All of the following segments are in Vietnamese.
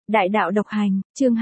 Đại đạo độc hành, chương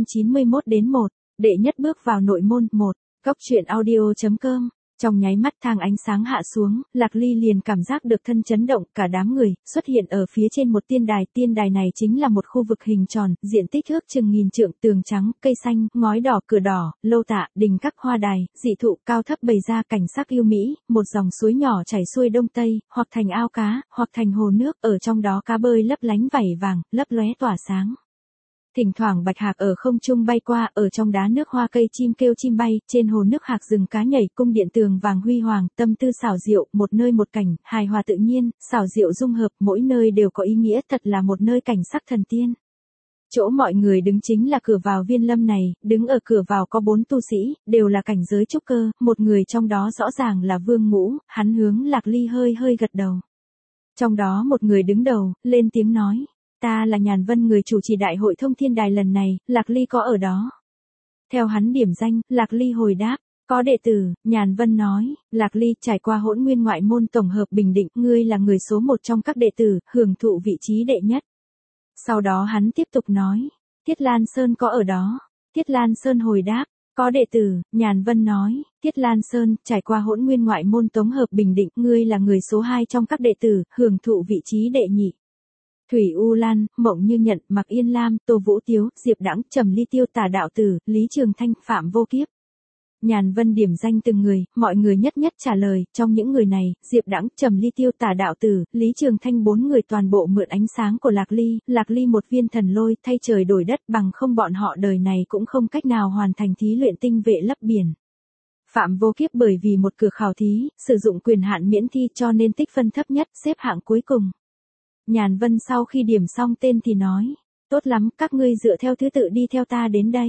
291 đến 1, đệ nhất bước vào nội môn 1, góc truyện audio.com. Trong nháy mắt thang ánh sáng hạ xuống, Lạc Ly liền cảm giác được thân chấn động, cả đám người xuất hiện ở phía trên một tiên đài này chính là một khu vực hình tròn, diện tích ước chừng 1000 trượng, tường trắng, cây xanh, ngói đỏ, cửa đỏ, lâu tạ, đình các hoa đài, dị thụ cao thấp bày ra cảnh sắc yêu mỹ, một dòng suối nhỏ chảy xuôi đông tây, hoặc thành ao cá, hoặc thành hồ nước, ở trong đó cá bơi lấp lánh vảy vàng, lấp lóe tỏa sáng. Thỉnh thoảng bạch hạc ở không trung bay qua, ở trong đá nước hoa cây chim kêu chim bay, trên hồ nước hạc rừng cá nhảy, cung điện tường vàng huy hoàng, tâm tư xảo diệu, một nơi một cảnh, hài hòa tự nhiên, xảo diệu dung hợp, mỗi nơi đều có ý nghĩa, thật là một nơi cảnh sắc thần tiên. Chỗ mọi người đứng chính là cửa vào viên lâm này, đứng ở cửa vào có 4 tu sĩ, đều là cảnh giới trúc cơ, một người trong đó rõ ràng là Vương Ngũ, hắn hướng Lạc Ly hơi gật đầu. Trong đó một người đứng đầu, lên tiếng nói. Ta là Nhàn Vân, người chủ trì đại hội thông thiên đài lần này, Lạc Ly có ở đó. Theo hắn điểm danh, Lạc Ly hồi đáp, có đệ tử. Nhàn Vân nói, Lạc Ly trải qua Hỗn Nguyên ngoại môn tổng hợp Bình Định, ngươi là người số 1 trong các đệ tử, hưởng thụ vị trí đệ nhất. Sau đó hắn tiếp tục nói, Thiết Lan Sơn có ở đó. Thiết Lan Sơn hồi đáp, có đệ tử. Nhàn Vân nói, Thiết Lan Sơn, trải qua Hỗn Nguyên ngoại môn tổng hợp Bình Định, ngươi là người số 2 trong các đệ tử, hưởng thụ vị trí đệ nhị. Thủy U Lan, Mộng Như Nhận, Mạc Yên Lam, Tô Vũ Tiếu, Diệp Đãng, Trầm Ly Tiêu, Tả Đạo Tử, Lý Trường Thanh, Phạm Vô Kiếp. Nhàn Vân điểm danh từng người, mọi người nhất trả lời, trong những người này, Diệp Đãng, Trầm Ly Tiêu, Tả Đạo Tử, Lý Trường Thanh 4 người toàn bộ mượn ánh sáng của Lạc Ly một viên thần lôi, thay trời đổi đất, bằng không bọn họ đời này cũng không cách nào hoàn thành thí luyện tinh vệ lấp biển. Phạm Vô Kiếp bởi vì một cửa khảo thí, sử dụng quyền hạn miễn thi cho nên tích phân thấp nhất, xếp hạng cuối cùng. Nhàn Vân sau khi điểm xong tên thì nói, tốt lắm, các ngươi dựa theo thứ tự đi theo ta đến đây.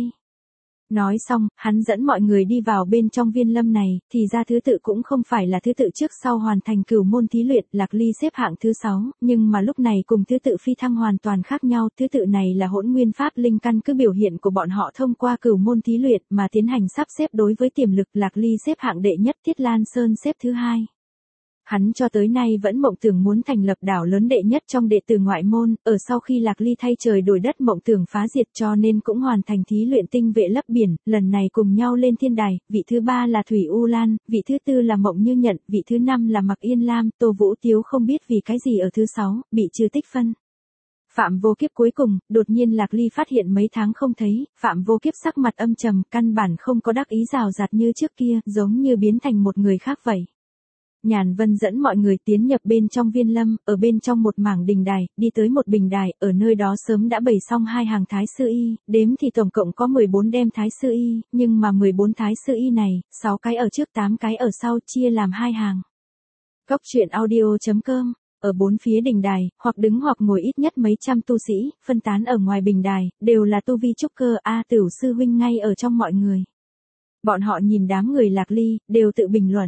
Nói xong, hắn dẫn mọi người đi vào bên trong viên lâm này, thì ra thứ tự cũng không phải là thứ tự trước sau hoàn thành cửu môn thí luyện, Lạc Ly xếp hạng thứ 6, nhưng mà lúc này cùng thứ tự phi thăng hoàn toàn khác nhau, thứ tự này là Hỗn Nguyên Pháp Linh căn cứ biểu hiện của bọn họ thông qua cửu môn thí luyện mà tiến hành sắp xếp đối với tiềm lực. Lạc Ly xếp hạng đệ nhất, Thiết Lan Sơn xếp thứ 2. Hắn cho tới nay vẫn mộng tưởng muốn thành lập đảo lớn đệ nhất trong đệ tử ngoại môn, ở sau khi Lạc Ly thay trời đổi đất mộng tưởng phá diệt cho nên cũng hoàn thành thí luyện tinh vệ lấp biển, lần này cùng nhau lên thiên đài, vị thứ 3 là Thủy U Lan, vị thứ 4 là Mộng Như Nhận, vị thứ 5 là Mạc Yên Lam, Tô Vũ Tiếu không biết vì cái gì ở thứ 6, bị trừ tích phân. Phạm Vô Kiếp cuối cùng, đột nhiên Lạc Ly phát hiện mấy tháng không thấy, Phạm Vô Kiếp sắc mặt âm trầm, căn bản không có đắc ý rào rạt như trước kia, giống như biến thành một người khác vậy. Nhàn Vân dẫn mọi người tiến nhập bên trong viên lâm, ở bên trong một mảng đình đài, đi tới một bình đài, ở nơi đó sớm đã bày xong 2 hàng thái sư y, đếm thì tổng cộng có 14 đem thái sư y, nhưng mà 14 thái sư y này, 6 cái ở trước 8 cái ở sau, chia làm 2 hàng. Góc truyện audio.com. Ở 4 phía đình đài, hoặc đứng hoặc ngồi ít nhất mấy trăm tu sĩ, phân tán ở ngoài bình đài, đều là tu vi trúc cơ. Tửu sư huynh ngay ở trong mọi người. Bọn họ nhìn đám người Lạc Ly, đều tự bình luận.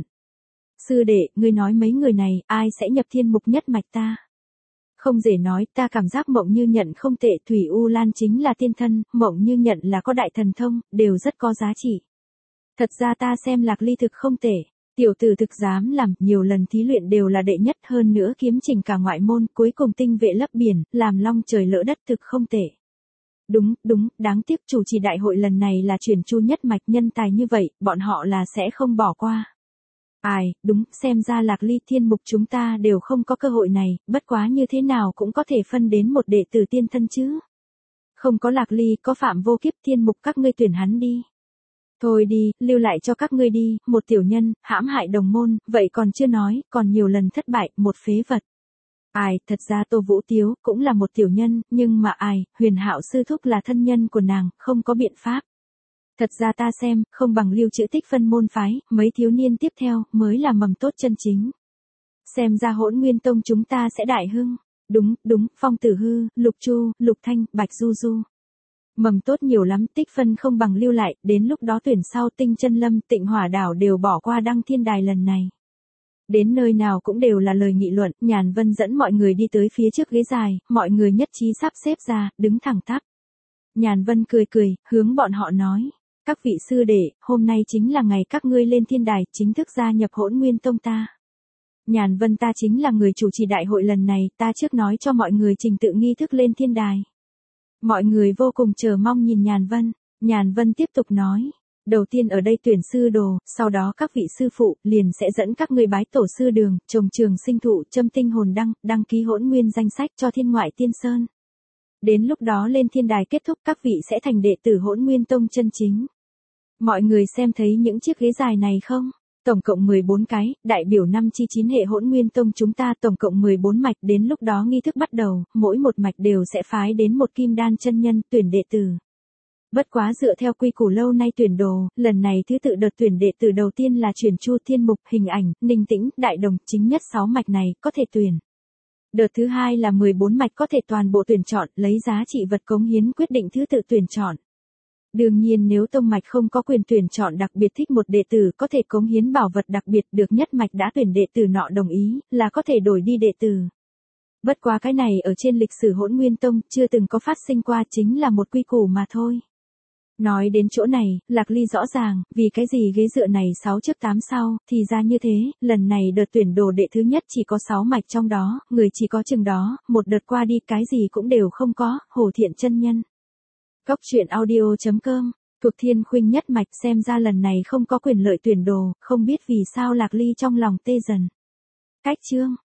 Sư đệ, ngươi nói mấy người này, ai sẽ nhập thiên mục nhất mạch ta? Không dễ nói, ta cảm giác Mộng Như Nhận không tệ, Thủy U Lan chính là tiên thân, Mộng Như Nhận là có đại thần thông, đều rất có giá trị. Thật ra ta xem Lạc Ly thực không tệ, tiểu tử thực dám làm, nhiều lần thí luyện đều là đệ nhất, hơn nữa kiếm trình cả ngoại môn, cuối cùng tinh vệ lấp biển, làm long trời lỡ đất, thực không tệ. Đúng, đáng tiếc chủ trì đại hội lần này là chuyển chu nhất mạch, nhân tài như vậy, bọn họ là sẽ không bỏ qua. Đúng, xem ra Lạc Ly thiên mục chúng ta đều không có cơ hội này, bất quá như thế nào cũng có thể phân đến một đệ tử tiên thân chứ. Không có Lạc Ly, có Phạm Vô Kiếp, thiên mục các ngươi tuyển hắn đi. Thôi đi, lưu lại cho các ngươi đi, một tiểu nhân, hãm hại đồng môn, vậy còn chưa nói, còn nhiều lần thất bại, một phế vật. Thật ra Tô Vũ Tiếu cũng là một tiểu nhân, nhưng mà Huyền Hạo sư thúc là thân nhân của nàng, không có biện pháp. Thật ra ta xem, không bằng lưu trữ tích phân môn phái, mấy thiếu niên tiếp theo, mới là mầm tốt chân chính. Xem ra Hỗn Nguyên Tông chúng ta sẽ đại hưng. Đúng, Phong Tử Hư, Lục Chu, Lục Thanh, Bạch Du Du. Mầm tốt nhiều lắm, tích phân không bằng lưu lại, đến lúc đó tuyển sau Tinh Chân Lâm, Tịnh Hỏa Đảo đều bỏ qua đăng thiên đài lần này. Đến nơi nào cũng đều là lời nghị luận, Nhàn Vân dẫn mọi người đi tới phía trước ghế dài, mọi người nhất trí sắp xếp ra, đứng thẳng tắp. Nhàn Vân cười, hướng bọn họ nói. Các vị sư đệ, hôm nay chính là ngày các ngươi lên thiên đài, chính thức gia nhập Hỗn Nguyên Tông ta. Nhàn Vân ta chính là người chủ trì đại hội lần này, ta trước nói cho mọi người trình tự nghi thức lên thiên đài. Mọi người vô cùng chờ mong nhìn Nhàn Vân. Nhàn Vân tiếp tục nói. Đầu tiên ở đây tuyển sư đồ, sau đó các vị sư phụ liền sẽ dẫn các ngươi bái tổ sư đường, trồng trường sinh thụ, châm tinh hồn đăng, đăng ký hỗn nguyên danh sách cho thiên ngoại tiên sơn. Đến lúc đó lên thiên đài kết thúc các vị sẽ thành đệ tử hỗn nguyên tông chân chính. Mọi người xem thấy những chiếc ghế dài này không? Tổng cộng 14 cái, đại biểu 5 chi 9 hệ hỗn nguyên tông chúng ta tổng cộng 14 mạch, đến lúc đó nghi thức bắt đầu, mỗi một mạch đều sẽ phái đến một kim đan chân nhân tuyển đệ tử. Bất quá dựa theo quy củ lâu nay tuyển đồ, lần này thứ tự đợt tuyển đệ tử đầu tiên là chuyển Chu Thiên Mục, Hình Ảnh, Ninh Tĩnh, Đại Đồng, chính nhất 6 mạch này có thể tuyển. Đợt thứ hai là 14 mạch có thể toàn bộ tuyển chọn, lấy giá trị vật cống hiến quyết định thứ tự tuyển chọn. Đương nhiên nếu tông mạch không có quyền tuyển chọn đặc biệt thích một đệ tử có thể cống hiến bảo vật đặc biệt được nhất mạch đã tuyển đệ tử nọ đồng ý, là có thể đổi đi đệ tử. Bất quá cái này ở trên lịch sử hỗn nguyên tông chưa từng có phát sinh qua, chính là một quy củ mà thôi. Nói đến chỗ này, Lạc Ly rõ ràng, vì cái gì ghế dựa này 6 trước 8 sau, thì ra như thế, lần này đợt tuyển đồ đệ thứ nhất chỉ có 6 mạch trong đó, người chỉ có chừng đó, một đợt qua đi cái gì cũng đều không có, Hồ Thiện chân nhân. Goctruyện.audio.com, thuộc Thiên Khuynh nhất mạch xem ra lần này không có quyền lợi tuyển đồ, không biết vì sao Lạc Ly trong lòng tê dần. Cách chương